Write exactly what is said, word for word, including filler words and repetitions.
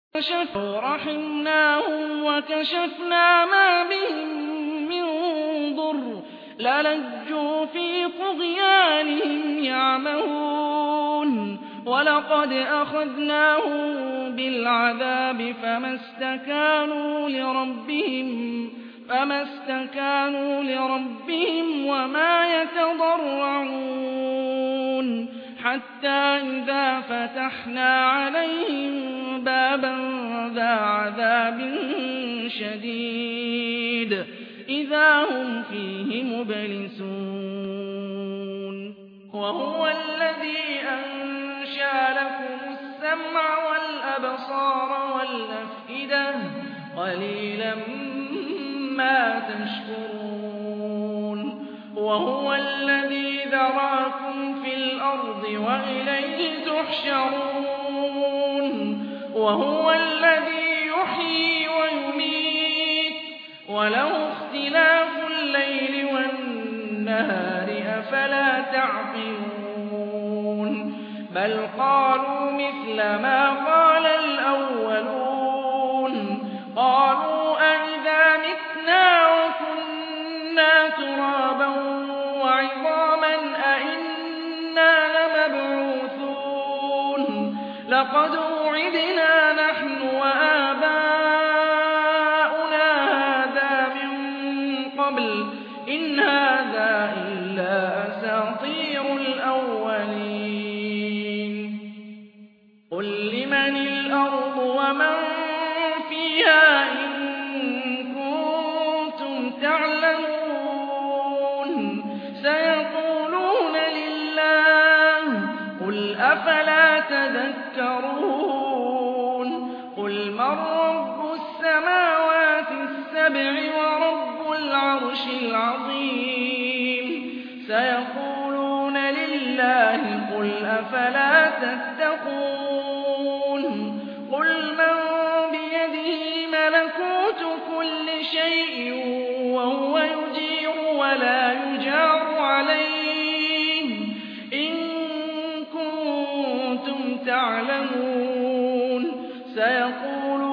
فَكَشَفْنَا رَحِمْنَاهُمْ وَكَشَفْنَا مَا بِهِم مِّن ضُرٍّ لَّلَجُّوا فِي طُغْيَانِهِمْ يَعْمَهُونَ وَلَقَدْ أَخَذْنَاهُم بِالْعَذَابِ فَمَا اسْتَكَانُوا لِرَبِّهِمْ فَمَا اسْتَكَانُوا لِرَبِّهِمْ وَمَا يَتَضَرَّعُونَ حَتَّىٰ إِذَا فَتَحْنَا عَلَيْهِم بَابًا ذَا عَذَابٍ شَدِيدٍ إِذَا هُمْ فِيهِ مُبْلِسُونَ وَهُوَ الَّذِي أَنشَأَ لَكُمُ السَّمْعَ وَالْأَبْصَارَ وَالْأَفْئِدَةَ ۚ قَلِيلًا مَّا تَشْكُرُونَ وَهُوَ الَّذِي ذَرَأَكُمْ فِي الْأَرْضِ وَإِلَيْهِ تُحْشَرُونَ وَهُوَ الَّذِي يُحْيِي وَيُمِيتُ وَلَهُ اخْتِلَافُ اللَّيْلِ وَالنَّهَارِ ۚ أَفَلَا تَعْقِلُونَ بَلْ قَالُوا مِثْلَ مَا قَالَ الْأَوَّلُونَ قَالُوا أَإِذَا مِتْنَا وَكُنَّا تُرَابًا وَعِظَامًا أَإِنَّا لَمَبْعُوثُونَ لَقَدْ وُعِدْنَا نَحْنُ وَآبَاؤُنَا هَٰذَا مِن قَبْلُ إِنْ هَٰذَا إِلَّا أَسَاطِيرُ الْأَوَّلِينَ قُل لِّمَنِ الْأَرْضُ وَمَن فِيهَا إِن كُنتُمْ تَعْلَمُونَ سَيَقُولُونَ لِلَّهِ ۚ قُلْ أَفَلَا تَذَكَّرُونَ قُلْ مَن رَّبُّ السَّمَاوَاتِ السَّبْعِ وَرَبُّ الْعَرْشِ الْعَظِيمِ سَيَقُولُونَ لِلَّهِ ۚ قُلْ أَفَلَا تَتَّقُونَ قُلْ مَن بِيَدِهِ مَلَكُوتُ كُلِّ شَيْءٍ وَهُوَ يُجِيرُ وَلَا يُجَارُ عَلَيْهِ إِن كُنتُمْ تَعْلَمُونَ سَيَقُولُونَ